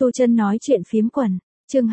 Tu Chân nói chuyện phiếm quần, chương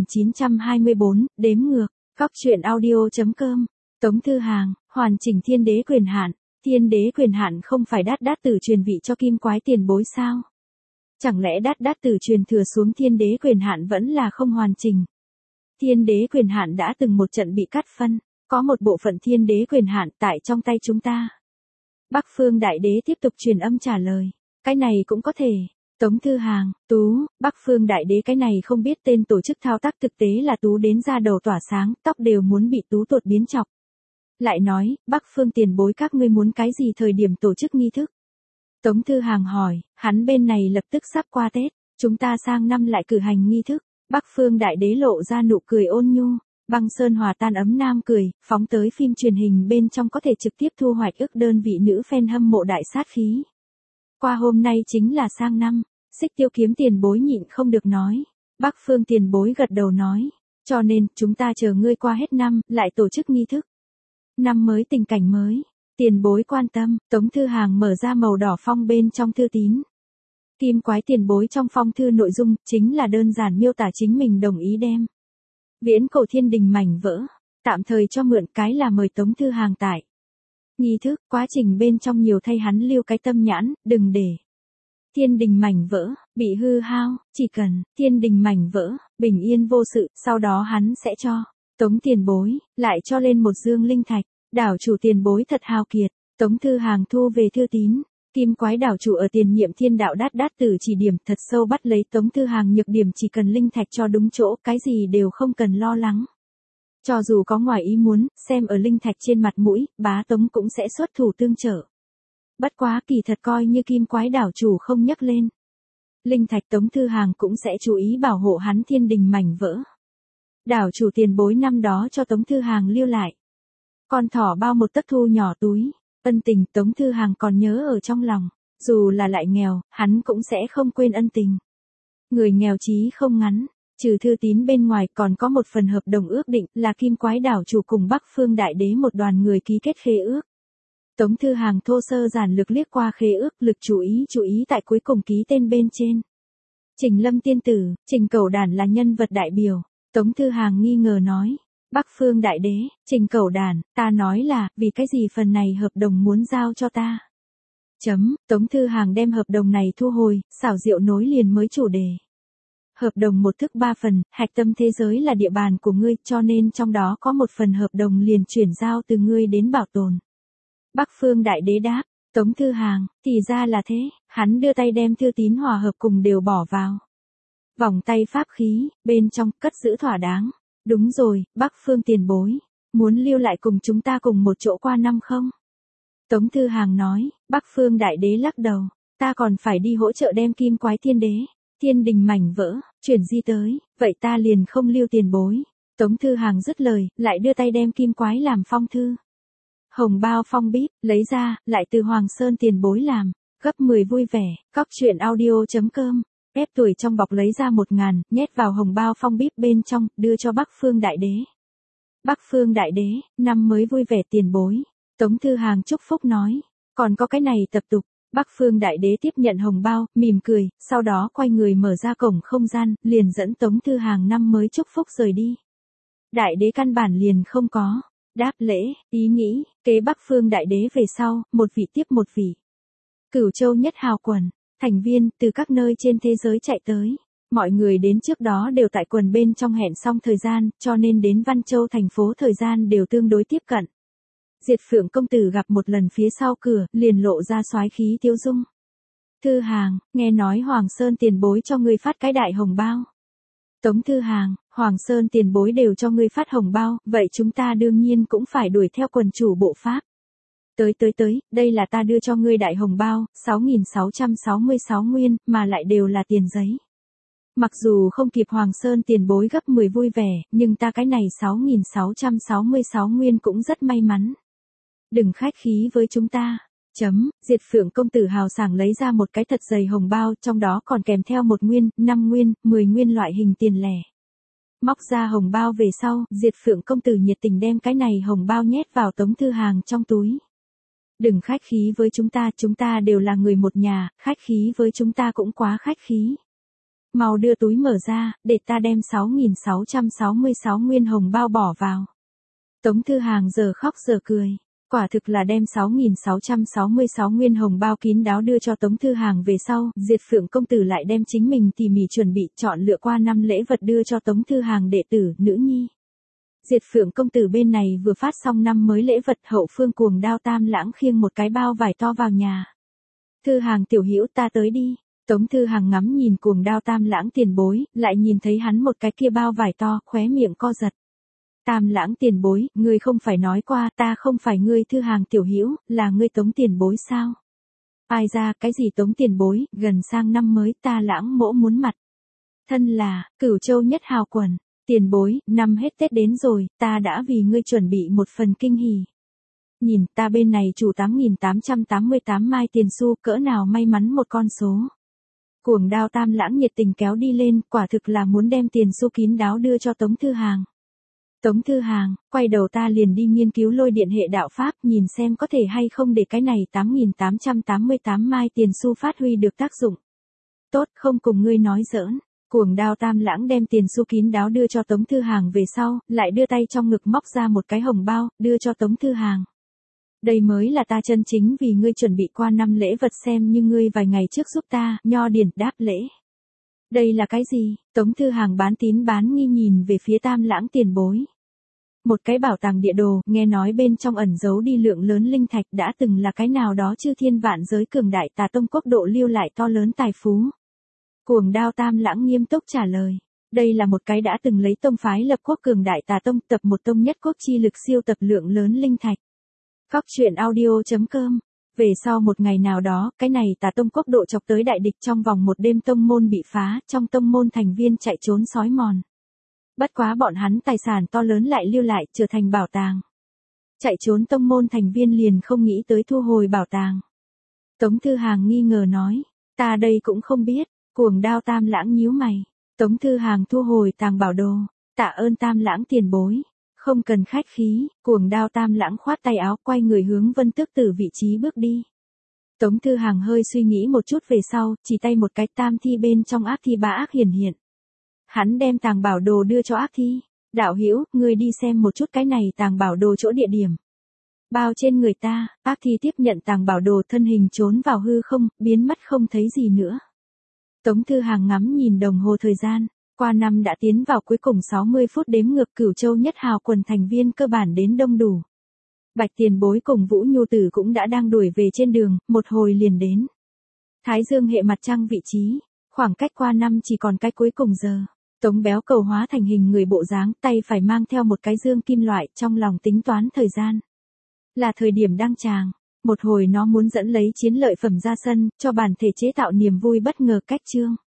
2924, đếm ngược, góc truyện audio.com, Tống Thư Hàng, hoàn chỉnh thiên đế quyền hạn. Thiên đế quyền hạn không phải đát đát tử truyền vị cho kim quái tiền bối sao? Chẳng lẽ đát đát tử truyền thừa xuống thiên đế quyền hạn vẫn là không hoàn chỉnh? Thiên đế quyền hạn đã từng một trận bị cắt phân, có một bộ phận thiên đế quyền hạn tại trong tay chúng ta. Bắc Phương Đại Đế tiếp tục truyền âm trả lời, cái này cũng có thể. Tống Thư Hàng, Tú, Bắc Phương Đại Đế cái này không biết tên tổ chức thao tác thực tế là Tú đến ra đầu tỏa sáng, tóc đều muốn bị Tú tuột biến chọc. Lại nói, Bắc Phương tiền bối các ngươi muốn cái gì thời điểm tổ chức nghi thức? Tống Thư Hàng hỏi, hắn bên này lập tức sắp qua Tết, chúng ta sang năm lại cử hành nghi thức. Bắc Phương Đại Đế lộ ra nụ cười ôn nhu, băng sơn hòa tan ấm nam cười, phóng tới phim truyền hình bên trong có thể trực tiếp thu hoạch ức đơn vị nữ fan hâm mộ đại sát khí. Qua hôm nay chính là sang năm, Xích Tiêu Kiếm tiền bối nhịn không được nói. Bắc Phương tiền bối gật đầu nói, cho nên chúng ta chờ ngươi qua hết năm, lại tổ chức nghi thức. Năm mới tình cảnh mới, tiền bối quan tâm. Tống Thư Hàng mở ra màu đỏ phong bên trong thư tín. Kim quái tiền bối trong phong thư nội dung chính là đơn giản miêu tả chính mình đồng ý đem viễn cổ thiên đình mảnh vỡ, tạm thời cho mượn, cái là mời Tống Thư Hàng tại nghi thức, quá trình bên trong nhiều thay hắn lưu cái tâm nhãn, đừng để thiên đình mảnh vỡ bị hư hao, chỉ cần thiên đình mảnh vỡ bình yên vô sự, sau đó hắn sẽ cho Tống tiền bối lại cho lên một dương linh thạch. Đảo chủ tiền bối thật hào kiệt. Tống Thư Hàng thu về thư tín. Kim quái đảo chủ ở tiền nhiệm thiên đạo đát đát tử chỉ điểm thật sâu bắt lấy Tống Thư Hàng nhược điểm, chỉ cần linh thạch cho đúng chỗ, cái gì đều không cần lo lắng. Cho dù có ngoài ý muốn, xem ở linh thạch trên mặt mũi, bá Tống cũng sẽ xuất thủ tương trợ. Bất quá kỳ thật coi như kim quái đảo chủ không nhắc lên linh thạch, Tống Thư Hàng cũng sẽ chú ý bảo hộ hắn thiên đình mảnh vỡ. Đảo chủ tiền bối năm đó cho Tống Thư Hàng lưu lại con thỏ bao một tấc thu nhỏ túi, ân tình Tống Thư Hàng còn nhớ ở trong lòng, dù là lại nghèo, hắn cũng sẽ không quên ân tình. Người nghèo chí không ngắn, trừ thư tín bên ngoài còn có một phần hợp đồng ước định là kim quái đảo chủ cùng Bắc Phương Đại Đế một đoàn người ký kết khế ước. Tống Thư Hàng thô sơ giản lược liếc qua khế ước, lực chú ý tại cuối cùng ký tên bên trên. Trình Lâm tiên tử, Trình Cẩu Đản là nhân vật đại biểu. Tống Thư Hàng nghi ngờ nói, Bắc Phương Đại Đế, Trình Cẩu Đản, ta nói là, vì cái gì phần này hợp đồng muốn giao cho ta? Tống Thư Hàng đem hợp đồng này thu hồi, xảo diệu nối liền mới chủ đề. Hợp đồng một thức ba phần, hạch tâm thế giới là địa bàn của ngươi, cho nên trong đó có một phần hợp đồng liền chuyển giao từ ngươi đến bảo tồn. Bắc Phương Đại Đế đáp, Tống Thư Hàng, thì ra là thế, hắn đưa tay đem thư tín hòa hợp cùng đều bỏ vào vòng tay pháp khí, bên trong, cất giữ thỏa đáng. Đúng rồi, Bắc Phương tiền bối, muốn lưu lại cùng chúng ta cùng một chỗ qua năm không? Tống Thư Hàng nói. Bắc Phương Đại Đế lắc đầu, ta còn phải đi hỗ trợ đem kim quái thiên đế, thiên đình mảnh vỡ, chuyển di tới, vậy ta liền không lưu tiền bối. Tống Thư Hàng dứt lời, lại đưa tay đem kim quái làm phong thư. Hồng bao phong bíp, lấy ra, lại từ Hoàng Sơn tiền bối làm, gấp 10 vui vẻ, góc truyện audio.com. Ép tuổi trong bọc lấy ra 1.000, nhét vào hồng bao phong bíp bên trong, đưa cho Bắc Phương Đại Đế. Bắc Phương Đại Đế, năm mới vui vẻ tiền bối. Tống Thư Hàng chúc phúc nói, còn có cái này tập tục. Bắc Phương Đại Đế tiếp nhận hồng bao, mỉm cười, sau đó quay người mở ra cổng không gian, liền dẫn Tống Thư Hàng năm mới chúc phúc rời đi. Đại Đế căn bản liền không có đáp lễ, ý nghĩ, kế Bắc Phương Đại Đế về sau, một vị tiếp một vị. Cửu Châu nhất hào quần, thành viên từ các nơi trên thế giới chạy tới. Mọi người đến trước đó đều tại quần bên trong hẹn xong thời gian, cho nên đến Văn Châu thành phố thời gian đều tương đối tiếp cận. Diệt Phượng công tử gặp một lần phía sau cửa, liền lộ ra soái khí tiêu dung. Thư Hàng, nghe nói Hoàng Sơn tiền bối cho ngươi phát cái đại hồng bao. Tống Thư Hàng, Hoàng Sơn tiền bối đều cho ngươi phát hồng bao, vậy chúng ta đương nhiên cũng phải đuổi theo quần chủ bộ pháp. Tới, đây là ta đưa cho ngươi đại hồng bao, 6.666 nguyên, mà lại đều là tiền giấy. Mặc dù không kịp Hoàng Sơn tiền bối gấp 10 vui vẻ, nhưng ta cái này 6.666 nguyên cũng rất may mắn. Đừng khách khí với chúng ta. Diệt Phượng công tử hào sảng lấy ra một cái thật dày hồng bao, trong đó còn kèm theo 1 nguyên, 5 nguyên, 10 nguyên loại hình tiền lẻ. Móc ra hồng bao về sau, Diệt Phượng công tử nhiệt tình đem cái này hồng bao nhét vào Tống Thư Hàng trong túi. Đừng khách khí với chúng ta đều là người một nhà, khách khí với chúng ta cũng quá khách khí. Mau đưa túi mở ra, để ta đem 6.666 nguyên hồng bao bỏ vào. Tống Thư Hàng giờ khóc giờ cười. Quả thực là đem 6.666 nguyên hồng bao kín đáo đưa cho Tống Thư Hàng về sau, Diệt Phượng công tử lại đem chính mình tỉ mỉ chuẩn bị chọn lựa qua năm lễ vật đưa cho Tống Thư Hàng đệ tử, nữ nhi. Diệt Phượng công tử bên này vừa phát xong năm mới lễ vật, hậu phương Cuồng Đao Tam Lãng khiêng một cái bao vải to vào nhà. Thư Hàng tiểu hữu, ta tới đi. Tống Thư Hàng ngắm nhìn Cuồng Đao Tam Lãng tiền bối, lại nhìn thấy hắn một cái kia bao vải to, khóe miệng co giật. Tam Lãng tiền bối, ngươi không phải nói qua, ta không phải ngươi Thư Hàng tiểu hữu, là ngươi Tống tiền bối sao? Ai ra, cái gì Tống tiền bối, gần sang năm mới ta Lãng mỗ muốn mặt. Thân là, Cửu Châu nhất hào quần, tiền bối, năm hết Tết đến rồi, ta đã vì ngươi chuẩn bị một phần kinh hỉ. Nhìn, ta bên này chủ 8.888 mai tiền xu, cỡ nào may mắn một con số. Cuồng Đao Tam Lãng nhiệt tình kéo đi lên, quả thực là muốn đem tiền xu kín đáo đưa cho Tống Thư Hàng. Tống Thư Hàng, quay đầu ta liền đi nghiên cứu Lôi Điện hệ đạo pháp, nhìn xem có thể hay không để cái này 8.888 mai tiền xu phát huy được tác dụng. Tốt, không cùng ngươi nói giỡn. Cuồng Đao Tam Lãng đem tiền xu kín đáo đưa cho Tống Thư Hàng về sau, lại đưa tay trong ngực móc ra một cái hồng bao, đưa cho Tống Thư Hàng. Đây mới là ta chân chính vì ngươi chuẩn bị qua năm lễ vật, xem như ngươi vài ngày trước giúp ta, Nho Điển đáp lễ. Đây là cái gì? Tống Thư Hàng bán tín bán nghi nhìn về phía Tam Lãng tiền bối. Một cái bảo tàng địa đồ, nghe nói bên trong ẩn giấu đi lượng lớn linh thạch, đã từng là cái nào đó chư thiên vạn giới cường đại Tà Tông quốc độ lưu lại to lớn tài phú. Cuồng Đao Tam Lãng nghiêm túc trả lời. Đây là một cái đã từng lấy tông phái lập quốc cường đại Tà Tông, tập một tông nhất quốc chi lực siêu tập lượng lớn linh thạch. Cóc truyện audio.com. Về sau một ngày nào đó, cái này Tà Tông quốc độ chọc tới đại địch, trong vòng một đêm tông môn bị phá, trong tông môn thành viên chạy trốn sói mòn. Bất quá bọn hắn tài sản to lớn lại lưu lại, trở thành bảo tàng. Chạy trốn tông môn thành viên liền không nghĩ tới thu hồi bảo tàng. Tống Thư Hàng nghi ngờ nói, ta đây cũng không biết. Cuồng Đao Tam Lãng nhíu mày. Tống Thư Hàng thu hồi tàng bảo đồ. Tạ ơn Tam Lãng tiền bối. Không cần khách khí. Cuồng Đao Tam Lãng khoát tay áo, quay người hướng Vân Tước Tử vị trí bước đi. Tống Thư Hàng hơi suy nghĩ một chút về sau, chỉ tay một cái, tam thi bên trong ác thi bá ác hiển hiện. Hắn đem tàng bảo đồ đưa cho ác thi. Đạo hữu, ngươi đi xem một chút cái này tàng bảo đồ chỗ địa điểm. Bao trên người ta, ác thi tiếp nhận tàng bảo đồ, thân hình trốn vào hư không, biến mất không thấy gì nữa. Tống Thư Hàng ngắm nhìn đồng hồ thời gian, qua năm đã tiến vào cuối cùng 60 phút đếm ngược, Cửu Châu nhất hào quần thành viên cơ bản đến đông đủ. Bạch tiền bối cùng Vũ Nhu Tử cũng đã đang đuổi về trên đường, một hồi liền đến. Thái Dương hệ mặt trăng vị trí, khoảng cách qua năm chỉ còn cái cuối cùng giờ. Tống Béo Cầu hóa thành hình người bộ dáng, tay phải mang theo một cái dương kim loại, trong lòng tính toán thời gian. Là thời điểm đăng tràng. Một hồi nó muốn dẫn lấy chiến lợi phẩm ra sân, cho bản thể chế tạo niềm vui bất ngờ cách chương.